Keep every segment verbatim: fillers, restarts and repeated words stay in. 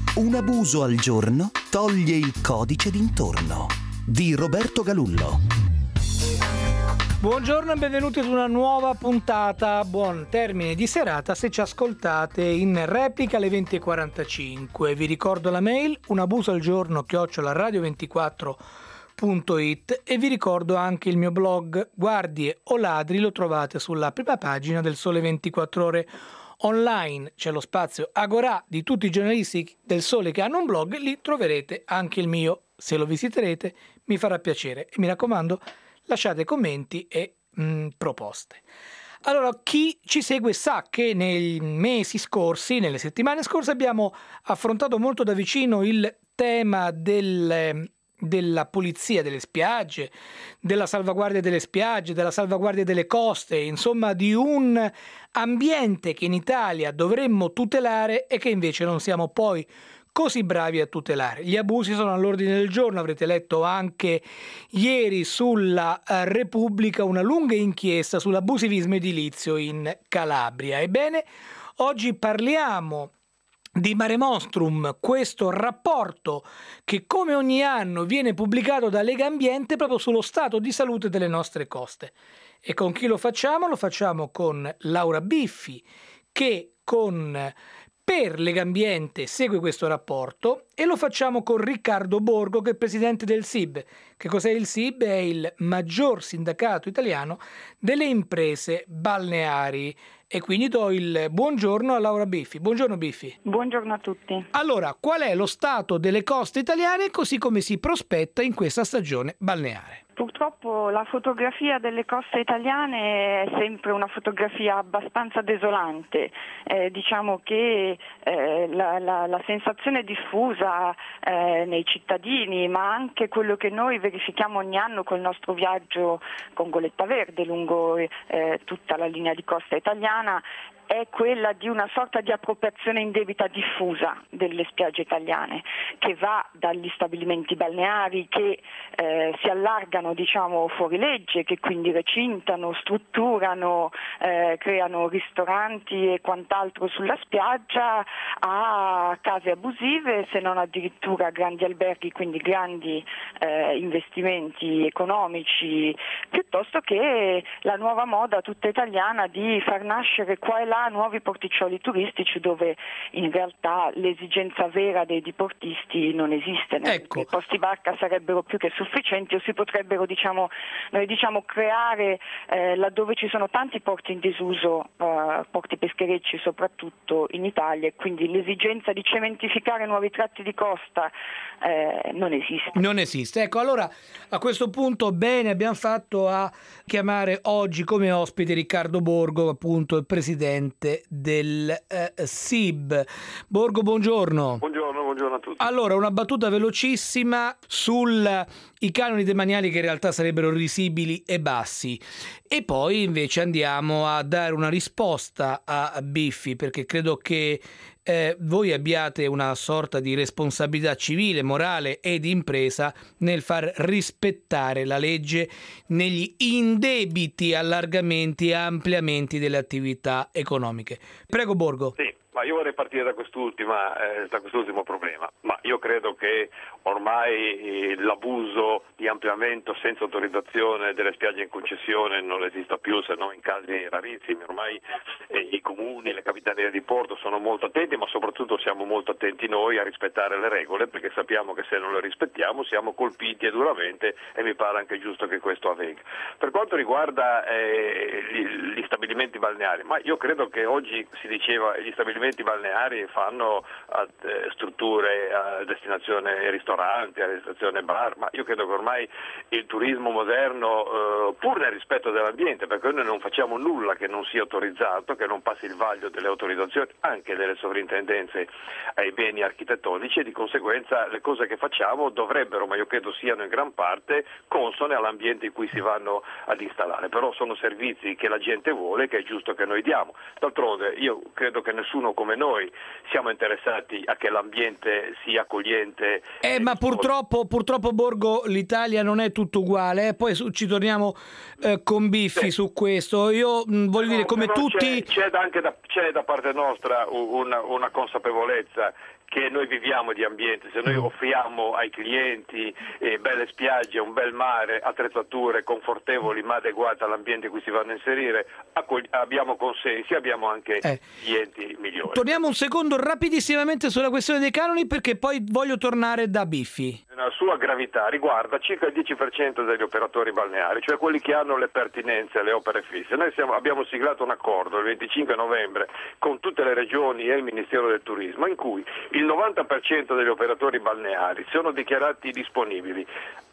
Un abuso al giorno toglie il codice d'intorno di Roberto Galullo. Buongiorno e benvenuti ad una nuova puntata. Buon termine di serata se ci ascoltate in replica alle venti e quarantacinque. Vi ricordo la mail unabusoalgiorno chiocciola radio ventiquattro punto it e vi ricordo anche il mio blog Guardie o Ladri, lo trovate sulla prima pagina del Sole ventiquattro Ore online. C'è lo spazio Agorà di tutti i giornalisti del Sole che hanno un blog, lì troverete anche il mio. Se lo visiterete mi farà piacere e mi raccomando lasciate commenti e mh, proposte. Allora, chi ci segue sa che nei mesi scorsi, nelle settimane scorse, abbiamo affrontato molto da vicino il tema del, della pulizia delle spiagge, della salvaguardia delle spiagge, della salvaguardia delle coste, insomma di un ambiente che in Italia dovremmo tutelare e che invece non siamo poi così bravi a tutelare. Gli abusi sono all'ordine del giorno, avrete letto anche ieri sulla Repubblica una lunga inchiesta sull'abusivismo edilizio in Calabria. Ebbene, oggi parliamo di Mare Nostrum, questo rapporto che come ogni anno viene pubblicato da Legambiente proprio sullo stato di salute delle nostre coste. E con chi lo facciamo? Lo facciamo con Laura Biffi, che con per Legambiente segue questo rapporto, e lo facciamo con Riccardo Borgo, che è presidente del S I B. Che cos'è il S I B? È il maggior sindacato italiano delle imprese balneari. E quindi do il buongiorno a Laura Biffi. Buongiorno Biffi. Buongiorno a tutti. Allora, qual è lo stato delle coste italiane così come si prospetta in questa stagione balneare? Purtroppo la fotografia delle coste italiane è sempre una fotografia abbastanza desolante. Eh, diciamo che eh, la, la, la sensazione diffusa eh, nei cittadini, ma anche quello che noi verifichiamo ogni anno col nostro viaggio con Goletta Verde lungo eh, tutta la linea di costa italiana, è quella di una sorta di appropriazione indebita diffusa delle spiagge italiane, che va dagli stabilimenti balneari che eh, si allargano diciamo fuori legge, che quindi recintano, strutturano, eh, creano ristoranti e quant'altro sulla spiaggia, a case abusive, se non addirittura grandi alberghi, quindi grandi eh, investimenti economici, piuttosto che la nuova moda tutta italiana di far nascere qua e là nuovi porticcioli turistici dove in realtà l'esigenza vera dei diportisti non esiste. Ecco. I posti barca sarebbero più che sufficienti, o si potrebbero diciamo noi diciamo creare eh, laddove ci sono tanti porti in disuso, eh, porti pescherecci soprattutto in Italia, e quindi l'esigenza di cementificare nuovi tratti di costa eh, non esiste. Non esiste. Ecco, allora a questo punto bene abbiamo fatto a chiamare oggi come ospite Riccardo Borgo, appunto il presidente del eh, S I B. Borgo, buongiorno. Buongiorno, buongiorno a tutti. Allora, una battuta velocissima sui canoni demaniali che in realtà sarebbero risibili e bassi, e poi invece andiamo a dare una risposta a Biffi, perché credo che eh, voi abbiate una sorta di responsabilità civile, morale e di impresa nel far rispettare la legge negli indebiti allargamenti e ampliamenti delle attività economiche. Prego Borgo. Sì. Ma io vorrei partire da quest'ultima, eh, da quest'ultimo problema. Ma io credo che ormai eh, l'abuso di ampliamento senza autorizzazione delle spiagge in concessione non esista più, se non in casi rarissimi. Ormai eh, i comuni, le capitanerie di porto sono molto attenti, ma soprattutto siamo molto attenti noi a rispettare le regole, perché sappiamo che se non le rispettiamo siamo colpiti e duramente, e mi pare anche giusto che questo avvenga. Per quanto riguarda eh, gli, gli stabilimenti balneari, ma io credo che oggi si diceva gli stabilimenti balneari fanno a, eh, strutture a destinazione ristoranti, a destinazione bar, ma io credo che ormai il turismo moderno, eh, pur nel rispetto dell'ambiente, perché noi non facciamo nulla che non sia autorizzato, che non passi il vaglio delle autorizzazioni, anche delle sovrintendenze ai beni architettonici, e di conseguenza le cose che facciamo dovrebbero, ma io credo siano in gran parte consone all'ambiente in cui si vanno ad installare, però sono servizi che la gente vuole, che è giusto che noi diamo. D'altronde io credo che nessuno uno come noi siamo interessati a che l'ambiente sia accogliente. Eh, ma purtroppo, purtroppo Borgo, l'Italia non è tutto uguale, eh? Poi su, ci torniamo eh, con Biffi sì. su questo. Io mh, voglio no, dire, come tutti... C'è, c'è, anche da, c'è da parte nostra una, una consapevolezza che noi viviamo di ambiente, se noi offriamo ai clienti eh, belle spiagge, un bel mare, attrezzature confortevoli ma adeguate all'ambiente in cui si vanno a inserire, accogli- abbiamo consensi, abbiamo anche eh. clienti migliori. Torniamo un secondo rapidissimamente sulla questione dei canoni, perché poi voglio tornare da Biffi. La sua gravità riguarda circa il dieci per cento degli operatori balneari, cioè quelli che hanno le pertinenze alle opere fisse. Noi siamo, abbiamo siglato un accordo il venticinque novembre con tutte le regioni e il Ministero del Turismo, in cui il novanta per cento degli operatori balneari sono dichiarati disponibili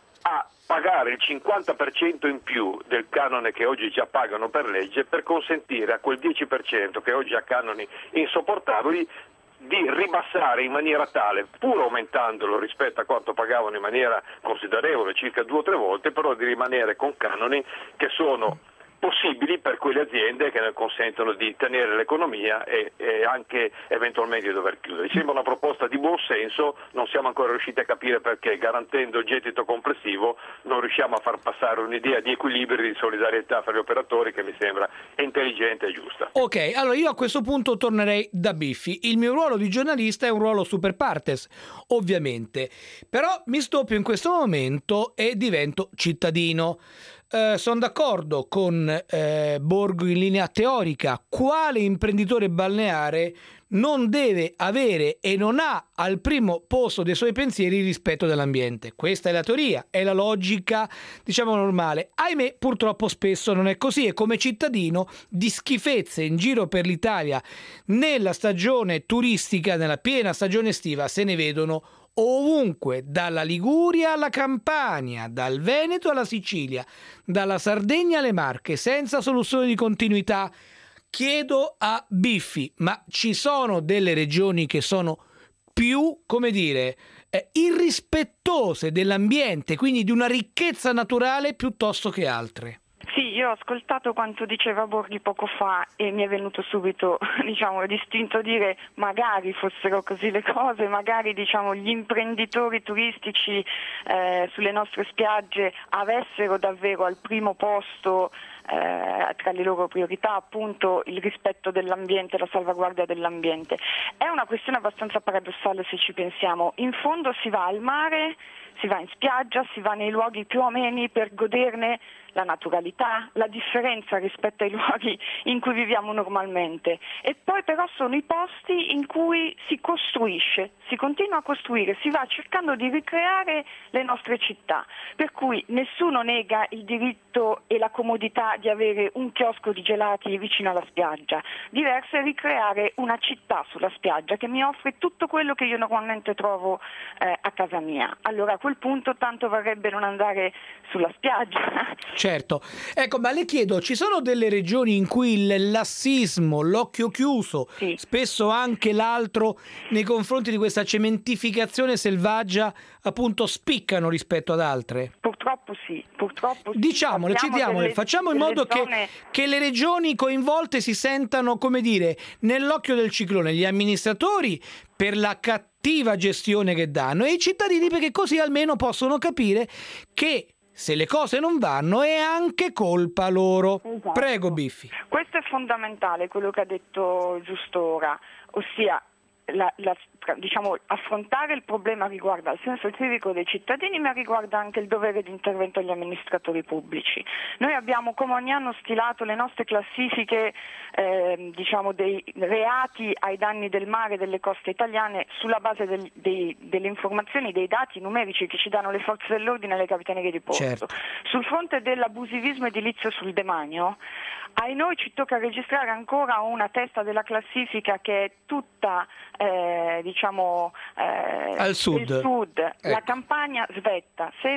a pagare il cinquanta per cento in più del canone che oggi già pagano per legge, per consentire a quel dieci per cento che oggi ha canoni insopportabili di ribassare in maniera tale, pur aumentandolo rispetto a quanto pagavano in maniera considerevole, circa due o tre volte, però di rimanere con canoni che sono possibili per quelle aziende che ne consentono di tenere l'economia e, e anche eventualmente di dover chiudere. Sembra una proposta di buon senso, non siamo ancora riusciti a capire perché, garantendo il gettito complessivo, non riusciamo a far passare un'idea di equilibrio e di solidarietà fra gli operatori che mi sembra intelligente e giusta. Ok, allora io a questo punto tornerei da Biffi. Il mio ruolo di giornalista è un ruolo super partes, ovviamente, però mi stoppio in questo momento e divento cittadino. Uh, sono d'accordo con uh, Borgo in linea teorica. Quale imprenditore balneare non deve avere e non ha al primo posto dei suoi pensieri il rispetto dell'ambiente? Questa è la teoria, è la logica, diciamo, normale. Ahimè, purtroppo spesso non è così, e come cittadino di schifezze in giro per l'Italia nella stagione turistica, nella piena stagione estiva, se ne vedono ovunque, dalla Liguria alla Campania, dal Veneto alla Sicilia, dalla Sardegna alle Marche, senza soluzione di continuità. Chiedo a Biffi, ma ci sono delle regioni che sono più, come dire, eh, irrispettose dell'ambiente, quindi di una ricchezza naturale, piuttosto che altre? Sì, io ho ascoltato quanto diceva Borghi poco fa e mi è venuto subito, diciamo, l'istinto a dire magari fossero così le cose, magari, diciamo, gli imprenditori turistici eh, sulle nostre spiagge avessero davvero al primo posto eh, tra le loro priorità appunto il rispetto dell'ambiente, la salvaguardia dell'ambiente. È una questione abbastanza paradossale se ci pensiamo. In fondo si va al mare, si va in spiaggia, si va nei luoghi più ameni per goderne la naturalità, la differenza rispetto ai luoghi in cui viviamo normalmente, e poi però sono i posti in cui si costruisce, si continua a costruire, si va cercando di ricreare le nostre città, per cui nessuno nega il diritto e la comodità di avere un chiosco di gelati vicino alla spiaggia. Diverso è ricreare una città sulla spiaggia che mi offre tutto quello che io normalmente trovo eh, a casa mia. Allora a quel punto tanto varrebbe non andare sulla spiaggia. Certo. Ecco, ma le chiedo, ci sono delle regioni in cui il lassismo, l'occhio chiuso, sì, spesso anche l'altro, nei confronti di questa cementificazione selvaggia, appunto, spiccano rispetto ad altre? Purtroppo sì, purtroppo sì. Diciamole, citiamole, facciamo in modo zone... che, che le regioni coinvolte si sentano, come dire, nell'occhio del ciclone, gli amministratori per la cattiva gestione che danno e i cittadini perché così almeno possono capire che se le cose non vanno è anche colpa loro. Esatto. Prego Biffi. Questo è fondamentale, quello che ha detto giusto ora, ossia la, la, diciamo, affrontare il problema riguarda il senso civico dei cittadini, ma riguarda anche il dovere di intervento degli amministratori pubblici. Noi abbiamo come ogni anno stilato le nostre classifiche eh, diciamo dei reati ai danni del mare e delle coste italiane sulla base del, dei, delle informazioni, dei dati numerici che ci danno le forze dell'ordine e le capitanerie di porto. Certo. Sul fronte dell'abusivismo edilizio sul demanio, a noi ci tocca registrare ancora una testa della classifica che è tutta eh, diciamo eh, al sud, del sud. Ecco. La Campania svetta sempre e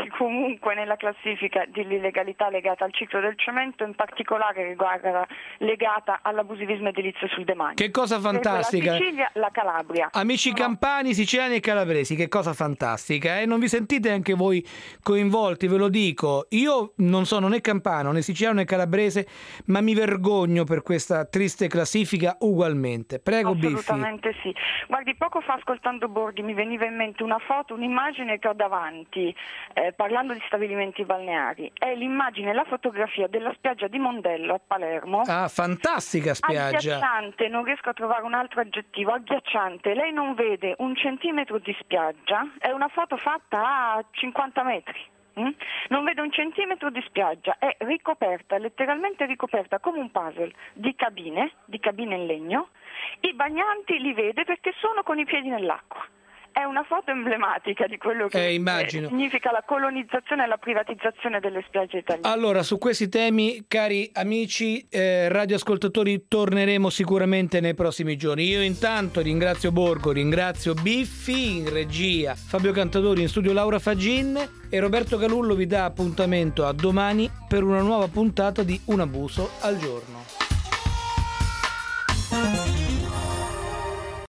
comunque nella classifica dell'illegalità legata al ciclo del cemento, in particolare riguarda, legata all'abusivismo edilizio sul demanio. Che cosa fantastica! La Sicilia, la Calabria. Amici no. campani, siciliani e calabresi, che cosa fantastica, eh? Non vi sentite anche voi coinvolti, ve lo dico. Io non sono né campano, né siciliano, né calabrese, ma mi vergogno per questa triste classifica ugualmente. Prego, Biffi. Assolutamente sì. Guardi, poco fa ascoltando Borghi mi veniva in mente una foto, un'immagine che ho davanti, eh, parlando di stabilimenti balneari. È l'immagine, la fotografia della spiaggia di Mondello a Palermo. Ah, fantastica spiaggia. Agghiacciante, non riesco a trovare un altro aggettivo, agghiacciante. Lei non vede un centimetro di spiaggia, è una foto fatta a cinquanta metri. Non vede un centimetro di spiaggia, è ricoperta, letteralmente ricoperta come un puzzle di cabine, di cabine in legno. I bagnanti li vede perché sono con i piedi nell'acqua. È una foto emblematica di quello che eh, immagino. Eh, significa la colonizzazione e la privatizzazione delle spiagge italiane. Allora, su questi temi, cari amici eh, radioascoltatori, torneremo sicuramente nei prossimi giorni. Io intanto ringrazio Borgo, ringrazio Biffi in regia, Fabio Cantadori in studio, Laura Fagin, e Roberto Galullo vi dà appuntamento a domani per una nuova puntata di Un abuso al giorno.